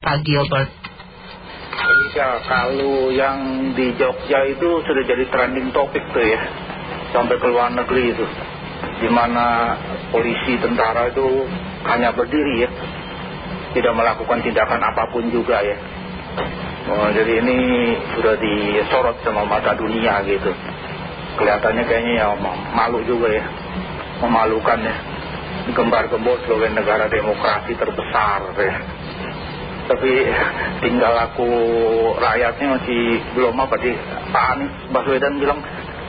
Pak Gilbert? Iya, kalau yang di Jogja itu sudah jadi trending topik tuh ya, sampai ke luar negeri itu, dimana polisi tentara itu hanya berdiri ya, tidak melakukan tindakan apapun juga ya. Jadi ini sudah disorot sama mata dunia gitu. Kelihatannya kayaknya ya malu juga ya, memalukan ya, gembar-gembor sebagai negara demokrasi terbesar ya. Tapi tinggal aku rakyatnya masih belum apa di Pak Anies Baswedan bilang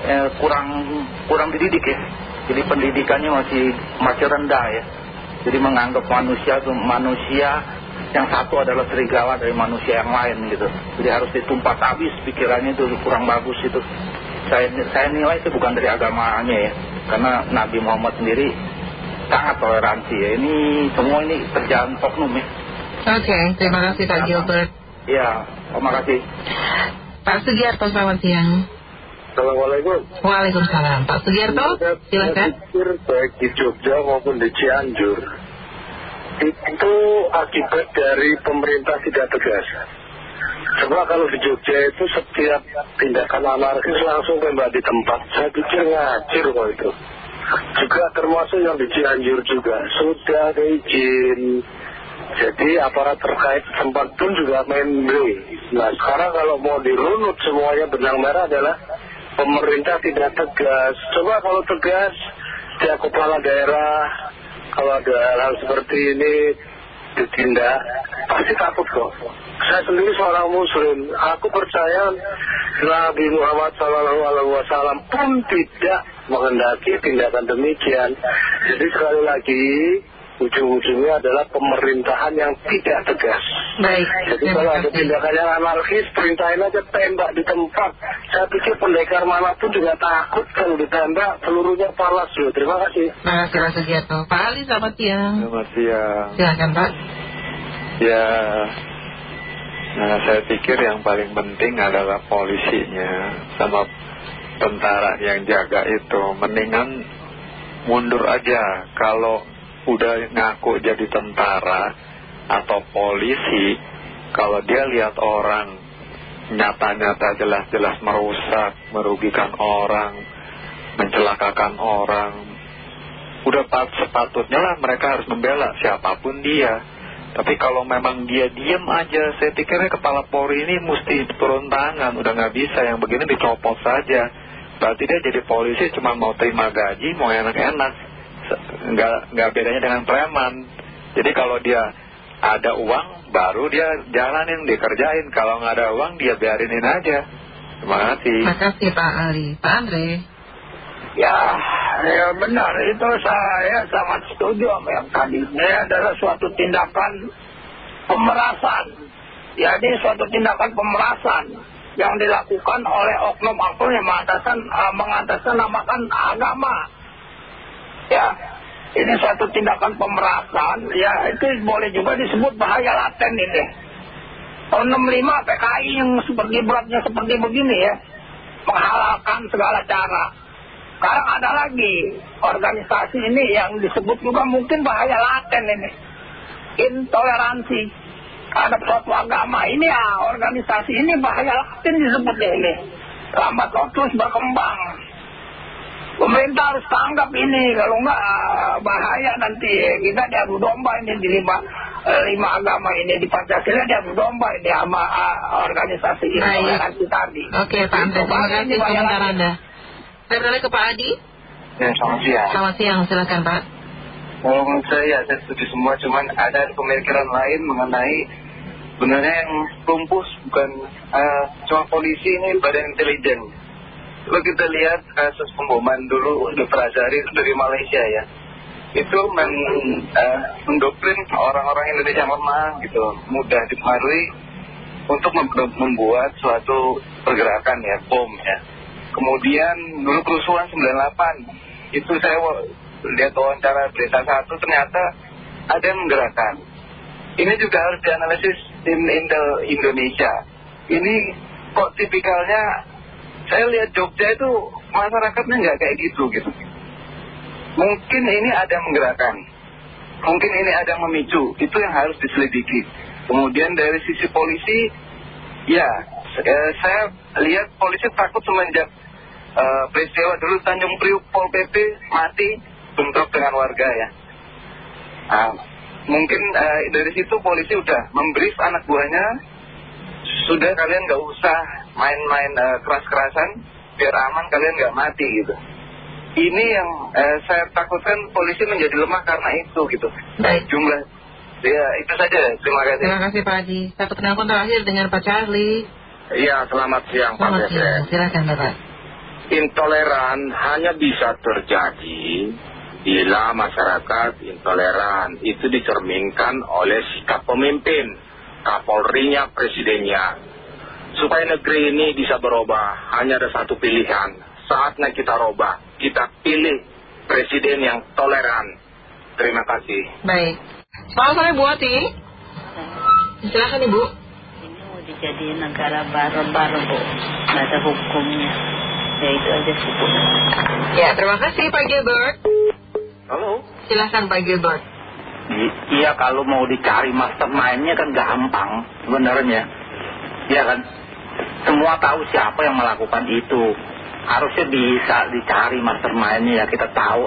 kurang dididik ya. Jadi pendidikannya masih rendah ya. Jadi menganggap manusia itu manusia yang satu adalah serigala dari manusia yang lain gitu. Jadi harus ditumpas habis pikirannya, itu kurang bagus itu. Saya nilai itu bukan dari agamanya ya. Karena Nabi Muhammad sendiri sangat toleransi ya. Ini semua ini kerjaan oknum ya. Oke, terima kasih Pak Gilbert. Ya, terima kasih. Pak Sugiarto, selamat siang. Assalamualaikum. Waalaikumsalam. Pak Sugiarto, silakan. Saya pikir baik di Jogja maupun di Cianjur itu akibat dari pemerintah tidak tegas. Coba kalau di Jogja itu setiap tindakan anarkis langsung tembak di tempat, saya pikir ngacir kok itu. Juga termasuk yang di Cianjur juga sudah ada izin. Jadi aparat terkait tempat pun juga main blue. Nah sekarang kalau mau dirunut semuanya benang merah adalah pemerintah tidak tegas. Coba kalau tegas, setiap kepala daerah kalau ada hal seperti ini ditindak, pasti takut kok. Saya sendiri seorang muslim, aku percaya Nabi Muhammad SAW pun tidak menghendaki tindakan demikian. Jadi sekali lagi ujung-ujungnya adalah pemerintahan yang tidak tegas. Baik. Jadi kalau ada tindakan yang anarkis, perintahin aja tembak di tempat. Saya pikir pendekar manapun juga takut kalau ditembak, pelurunya palas loh. Terima kasih. Terima kasih Pak Sugiarto. Pak Ali, selamat siang. Selamat siang. Silakan Pak. Ya, nah saya pikir yang paling penting adalah polisinya sama tentara yang jaga itu. Mendingan mundur aja. Kalau udah ngaku jadi tentara atau polisi, kalau dia lihat orang nyata-nyata jelas-jelas merusak, merugikan orang, mencelakakan orang, udah sepatutnya lah mereka harus membela siapapun dia. Tapi kalau memang dia diem aja, saya pikirnya kepala Polri ini mesti turun tangan. Udah nggak bisa, yang begini dicopot saja. Berarti dia jadi polisi cuma mau terima gaji, mau enak-enak. Nggak bedanya dengan preman. Jadi kalau dia ada uang, baru dia jalanin, dikerjain. Kalau nggak ada uang, dia biarinin aja. Terima kasih. Terima kasih Pak Ali. Pak Andre. Ya benar, itu saya sangat setuju sama yang tadi. Ini adalah suatu tindakan pemerasan. Jadi suatu tindakan pemerasan yang dilakukan oleh oknum-oknum yang mengatasnamakan agama. Ya, ini suatu tindakan pemerasan. Ya, itu boleh juga disebut bahaya laten ini. Tahun 65 PKI yang seperti beratnya seperti begini ya, menghalalkan segala cara. Sekarang ada lagi organisasi ini yang disebut juga mungkin bahaya laten ini, intoleransi terhadap suatu agama. Ini ya, organisasi ini bahaya laten disebutnya ini. Lambat laun terus berkembang. Pemerintah harus tanggap ini, kalau enggak bahaya nanti kita diadu domba ini di lima agama ini, di Pancasila diadu domba ini sama organisasi intoleransi tadi. Oke Pak Andre, terima kasih komentar Anda. Saya beralih ke Pak Adi. Ya, selamat siang. Selamat siang, silakan Pak. Kalau menurut saya setuju semua, cuman ada pemikiran lain mengenai sebenarnya yang lumpuh bukan cuma polisi, ini badan intelijen. Kalau kita lihat kasus pemboman dulu di Prajari dari Malaysia ya, itu mendoktrin orang-orang Indonesia lemah gitu, mudah dipengaruhi untuk membuat suatu pergerakan ya, bom ya. Kemudian dulu kerusuhan 98, itu saya lihat wawancara berita satu, ternyata ada yang menggerakkan. Ini juga harus dianalisis tim Indonesia. Ini kok tipikalnya, saya lihat Jogja itu masyarakatnya nggak kayak gitu. Mungkin ini ada yang menggerakkan, mungkin ini ada yang memicu, itu yang harus diselidiki. Kemudian dari sisi polisi, ya saya lihat polisi takut semenjak peristiwa dulu Tanjung Priuk Pol PP mati bentrok dengan warga ya. Mungkin dari situ polisi udah membrief anak buahnya, sudah kalian nggak usah main-main keras-kerasan, biar aman kalian nggak mati gitu. Ini yang saya takutkan polisi menjadi lemah karena itu gitu. Baik. Jumlah, ya itu saja. Terima kasih. Terima kasih Pak Haji. Satu penelpon terakhir dengan Pak Charlie. Iya, selamat siang Pak Selamat siang, Besen. silakan Bapak. Intoleran hanya bisa terjadi bila masyarakat intoleran. Itu dicerminkan oleh sikap pemimpin, Kapolrinya, Presidennya. Supaya negeri ini bisa berubah, hanya ada satu pilihan. Saatnya kita robah, kita pilih Presiden yang toleran. Terima kasih. Baik. Selamat sore Bu Ati. Silakan Ibu. Ini mau dijadiin negara baru-baru Bu, nggak ada hukumnya. Ya itu aja sih Bu. Ya, terima kasih Pak Gilbert. Halo. Silakan Pak Gilbert. Iya, kalau mau dicari mastermind-nya kan gampang sebenarnya. Iya kan? Semua tahu siapa yang melakukan itu. Harusnya bisa dicari mastermind-nya ya. Kita tahu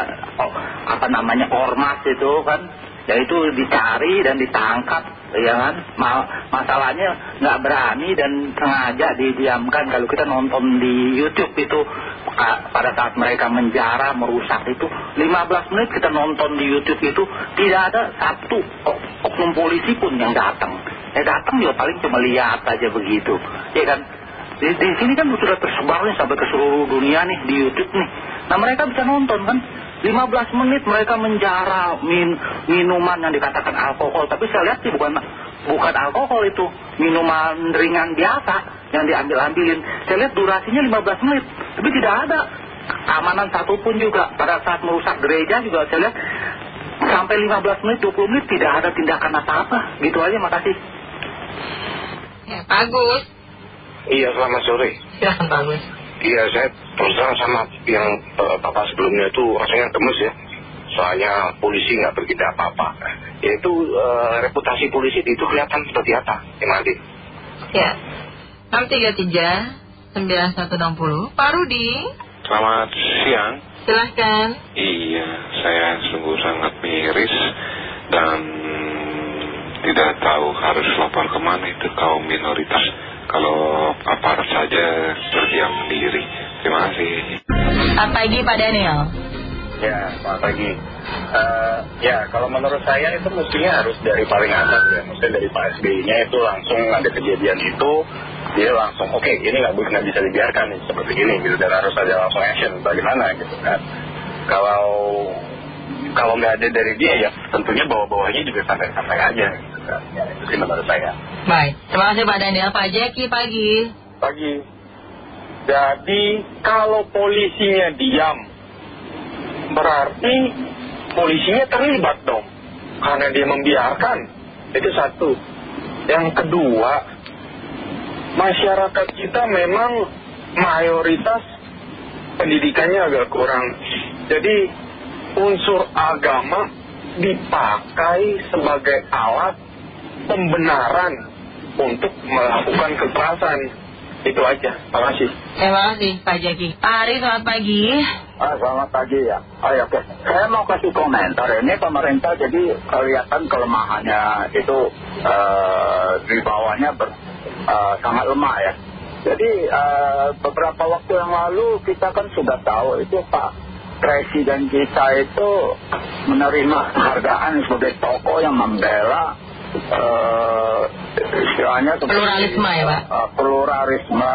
ormas itu kan. Ya itu dicari dan ditangkap, ya kan? Masalahnya nggak berani dan sengaja didiamkan. Kalau kita nonton di YouTube itu pada saat mereka menjara, merusak itu 15 menit kita nonton di YouTube itu tidak ada satu oknum polisi pun yang datang. Datang ya paling cuma lihat aja begitu, ya kan? Di sini kan sudah tersebar nih sampai ke seluruh dunia nih di YouTube nih. Nah mereka bisa nonton kan? 15 menit mereka menjara minuman yang dikatakan alkohol. Tapi saya lihat sih bukan alkohol itu. Minuman ringan biasa yang diambil-ambilin. Saya lihat durasinya 15 menit. Tapi tidak ada keamanan satupun juga. Pada saat merusak gereja juga saya lihat sampai 15 menit, 20 menit tidak ada tindakan apa-apa. Gitu aja, makasih. Ya, Pak Agus. Iya, selamat sore. Silakan Pak Agus. Iya, saya terus terang sama yang Bapak sebelumnya itu rasanya gemes ya. Soalnya polisi nggak bertindak apa-apa. Yaitu reputasi polisi itu kelihatan seperti apa. Terima kasih. Ya, 633-9160. Pak Rudi. Selamat siang. Silahkan. Iya, saya sungguh sangat miris dan tidak tahu harus lapor kemana itu kaum minoritas. Kalau aparat saja berdiam diri. Terima kasih. Selamat pagi Pak Daniel. Ya, selamat pagi. Ya, kalau menurut saya itu mestinya harus dari paling atas ya. Maksudnya dari Pak SBY-nya itu langsung ada kejadian itu, dia langsung oke, ini nggak bisa dibiarkan nih, seperti ini gitu, dan harus ada langsung action bagaimana gitu kan. Kalau nggak ada dari dia ya tentunya bawah-bawahnya juga santai-santai aja gitu kan. Ya, itu sih menurut saya. Baik, terima kasih Pak Daniel. Pak Jeki pagi. Pagi. Jadi kalau polisinya diam, berarti polisinya terlibat dong, karena dia membiarkan. Itu satu. Yang kedua, masyarakat kita memang mayoritas pendidikannya agak kurang. Jadi unsur agama dipakai sebagai alat pembenaran untuk melakukan kekerasan. Itu aja. Terima kasih. Terima kasih Pak Jeki. Pak Ari, selamat pagi. Selamat pagi ya. Oke. Saya mau kasih komentar. Ini pemerintah jadi kelihatan kelemahannya itu di bawahnya sangat lemah ya. Jadi beberapa waktu yang lalu kita kan sudah tahu itu Pak Presiden kita itu menerima penghargaan sebagai tokoh yang membela istilahnya pluralisme ya Pak. Pluralisme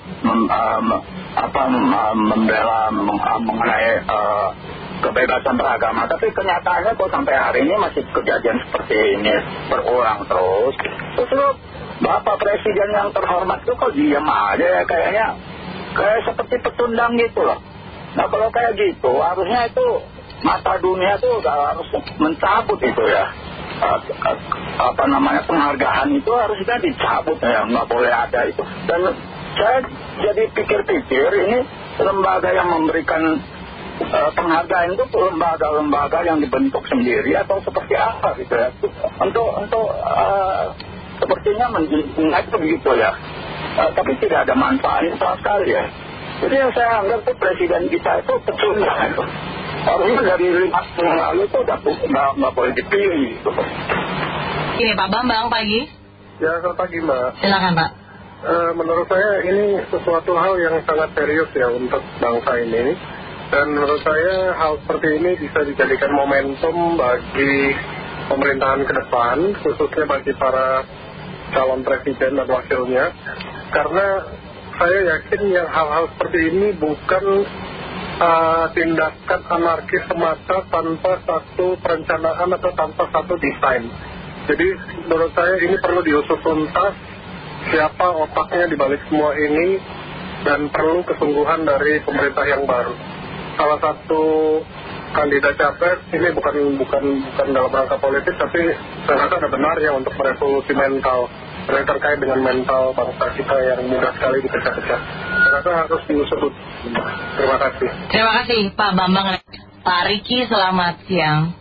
membela mengenai kebebasan beragama. Tapi kenyataannya kok sampai hari ini masih kejadian seperti ini berulang terus. Terus Bapak Presiden yang terhormat itu kok diam aja ya, kayaknya kayak seperti pecundang gitu loh. Nah kalau kayak gitu harusnya itu mata dunia itu harus mencabut itu ya. Penghargaan itu harusnya dicabut ya, nggak boleh ada itu. Dan saya jadi pikir-pikir ini lembaga yang memberikan penghargaan itu lembaga-lembaga yang dibentuk sendiri atau seperti apa gitu ya. Untuk sepertinya menjinak itu begitu ya. Tapi tidak ada manfaatnya sama sekali ya. Jadi yang saya anggap itu presiden kita itu pecundang itu. Harusnya dari 5 tahun yang lalu itu udah nggak boleh dipilih gitu. Ini Pak Bambang pagi. Ya, selamat pagi Mbak. Silakan Pak. Menurut saya ini sesuatu hal yang sangat serius ya untuk bangsa ini. Dan menurut saya hal seperti ini bisa dijadikan momentum bagi pemerintahan ke depan, khususnya bagi para calon presiden dan wakilnya. Karena saya yakin yang hal-hal seperti ini bukan tindakan anarkis semata tanpa satu perencanaan atau tanpa satu desain. Jadi menurut saya ini perlu diusut tuntas siapa otaknya di balik semua ini dan perlu kesungguhan dari pemerintah yang baru. Salah satu kandidat capres ini bukan dalam rangka politik, tapi saya rasa ada benarnya untuk merevolusi mental terkait dengan mental bangsa kita yang mudah sekali dipecah-pecah. Saya rasa harus diusut. Terima kasih. Terima kasih Pak Bambang. Pak Riki, selamat siang.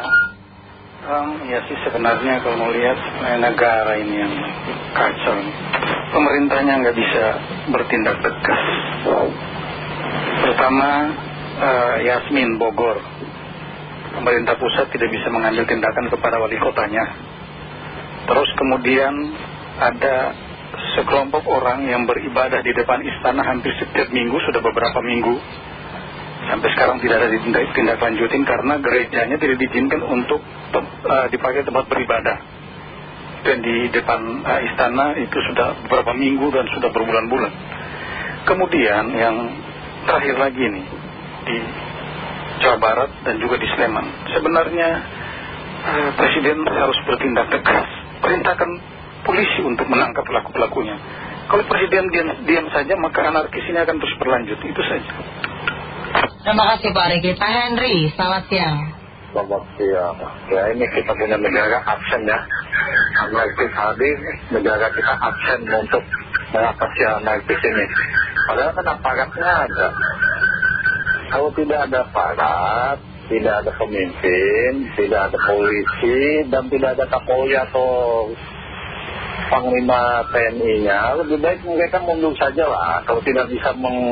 Ya sih sebenarnya kalau mau lihat negara ini yang kacau, pemerintahnya nggak bisa bertindak tegas. Pertama Yasmin Bogor, pemerintah pusat tidak bisa mengambil tindakan kepada wali kotanya. Terus kemudian ada sekelompok orang yang beribadah di depan istana hampir setiap minggu, sudah beberapa minggu. Sampai sekarang tidak ada tindak lanjutin karena gerejanya tidak diizinkan untuk dipakai tempat beribadah. Dan di depan istana itu sudah beberapa minggu dan sudah berbulan-bulan. Kemudian yang terakhir lagi nih di Jawa Barat dan juga di Sleman. Sebenarnya Presiden harus bertindak tegas, perintahkan polisi untuk menangkap pelaku-pelakunya. Kalau Presiden diam saja maka anarkis ini akan terus berlanjut. Itu saja. Terima kasih Pak Riki. Pak Henry, selamat siang. Selamat siang. Ya ini kita punya negara absen ya. Anarkis hadir, negara kita absen untuk mengatasi anarkis ini. Padahal kan aparatnya ada. Kalau tidak ada aparat, tidak ada pemimpin, tidak ada polisi, dan tidak ada Kapolri atau Panglima TNI-nya, lebih baik mereka mundur saja lah. Kalau tidak bisa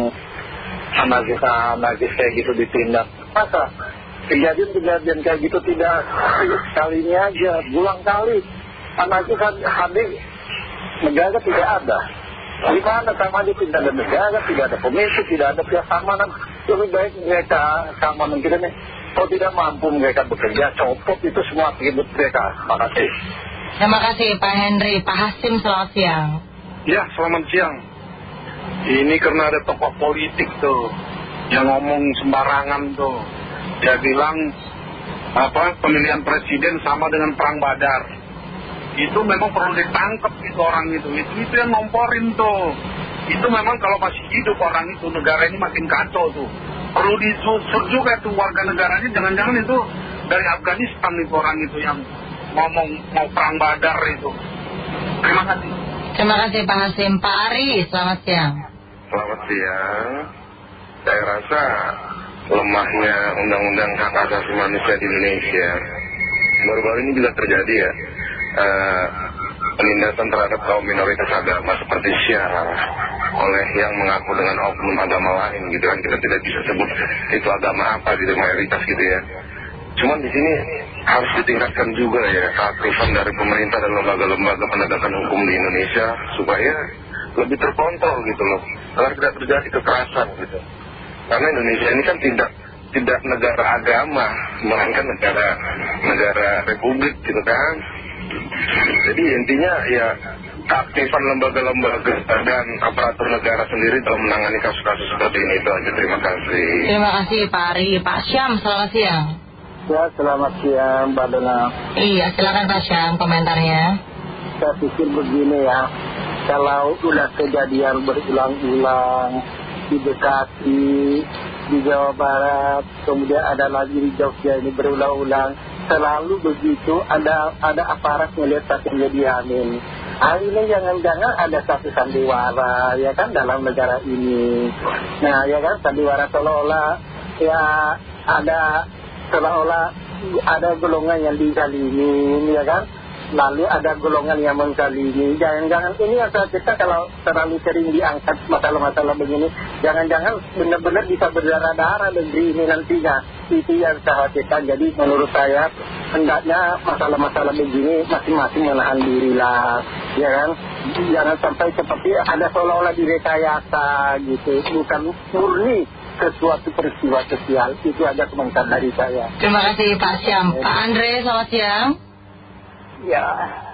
anarkis kayak gitu ditindak. Masa kejadian kayak gitu tidak sekalinya aja, berulang kali anarkis hadir, negara tidak ada. Di mana sama dia tidak ada negara, tidak ada komisi, tidak ada pihak keamanan. Lebih baik mereka keamanan kita nih, kalau tidak mampu mereka bekerja, copot itu semua atribut mereka. Terima kasih. Terima kasih Pak Henry. Pak Hasim, selamat siang. Ya, selamat siang. Ini karena ada tokoh politik tuh yang ngomong sembarangan tuh. Dia bilang pemilihan presiden sama dengan perang Badar. Itu memang perlu ditangkap itu orang itu yang ngomporin tuh. Itu memang kalau masih hidup orang itu, negara ini makin kacau tuh. Perlu disusur juga tuh warga negaranya, jangan-jangan itu dari Afghanistan itu orang itu yang ngomong mau perang Badar itu. Terima kasih. Terima kasih Pak Hasim. Pak Ari, selamat siang. Selamat siang. Saya rasa lemahnya undang-undang hak asasi manusia di Indonesia baru-baru ini juga terjadi ya, penindasan terhadap kaum minoritas agama seperti Syiah oleh yang mengaku dengan oknum agama lain gitu kan. Kita tidak bisa sebut itu agama apa gitu, mayoritas gitu ya. Cuman di sini harus ditingkatkan juga ya keaktifan dari pemerintah dan lembaga-lembaga penegakan hukum di Indonesia supaya lebih terkontrol gitu loh, agar tidak terjadi kekerasan gitu. Karena Indonesia ini kan tidak negara agama, melainkan negara republik gitu kan. Jadi intinya ya keaktifan lembaga-lembaga dan aparatur negara sendiri dalam menangani kasus-kasus seperti ini. Itu aja. Terima kasih. Terima kasih Pak Ari. Pak Syam, selamat siang. Ya, selamat siang Mbak Dona. Iya, silakan Pak Syam komentarnya. Saya pikir begini ya, kalau udah kejadian berulang-ulang di Bekasi, di Jawa Barat, kemudian ada lagi di Jogja ini berulang-ulang, selalu begitu ada aparat melihat satu kejadian. Ini jangan-jangan ada satu sandiwara ya kan dalam negara ini. Nah ya kan, sandiwara seolah-olah ya ada seolah-olah ada golongan yang dizalimin, ya kan? Lalu ada golongan yang menzalimi. Jangan-jangan ini yang kita kalau terlalu sering diangkat masalah-masalah begini, jangan-jangan benar-benar bisa berdarah-darah negeri ini nantinya. Itu yang saya khawatirkan. Jadi menurut saya hendaknya masalah-masalah begini masing-masing menahan diri lah, ya kan? Jangan sampai seperti ada seolah-olah direkayasa gitu, bukan murni sesuatu peristiwa sosial. Itu aja komentar dari saya. Terima kasih Pak Syam. Pak Andre, selamat siang. Ya,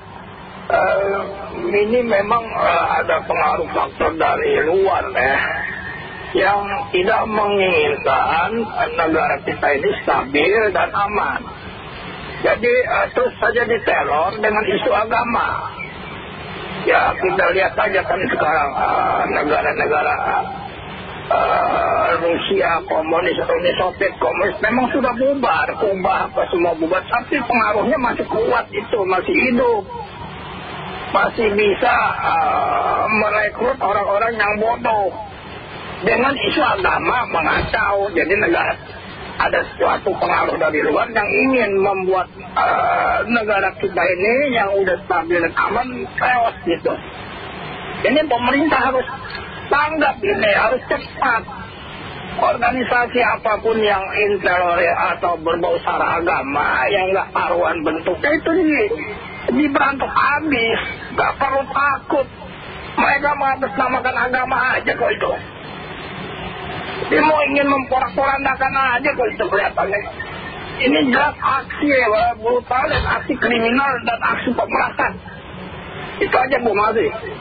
ini memang ada pengaruh faktor dari luar yang tidak menginginkan negara kita ini stabil dan aman. Jadi terus saja diteror dengan isu agama. Ya, kita lihat saja kan sekarang negara-negara Rusia komunis, Uni Soviet komunis memang sudah bubar, Kuba apa semua bubar, tapi pengaruhnya masih kuat, itu masih hidup, masih bisa merekrut orang-orang yang bodoh dengan isu agama mengacau. Jadi negara ada suatu pengaruh dari luar yang ingin membuat negara kita ini yang udah stabil dan aman chaos gitu. Ini pemerintah harus tanggap ini, harus cepat. Organisasi apapun yang intoleran atau berbau sara agama yang nggak karuan bentuknya itu diberantak habis, nggak perlu takut. Mereka mengatasnamakan agama aja kok itu. Dia mau ingin memporak-porandakan aja kok itu kelihatannya. Ini jelas aksi brutal dan aksi kriminal dan aksi pemerasan. Itu aja Bu Mazi.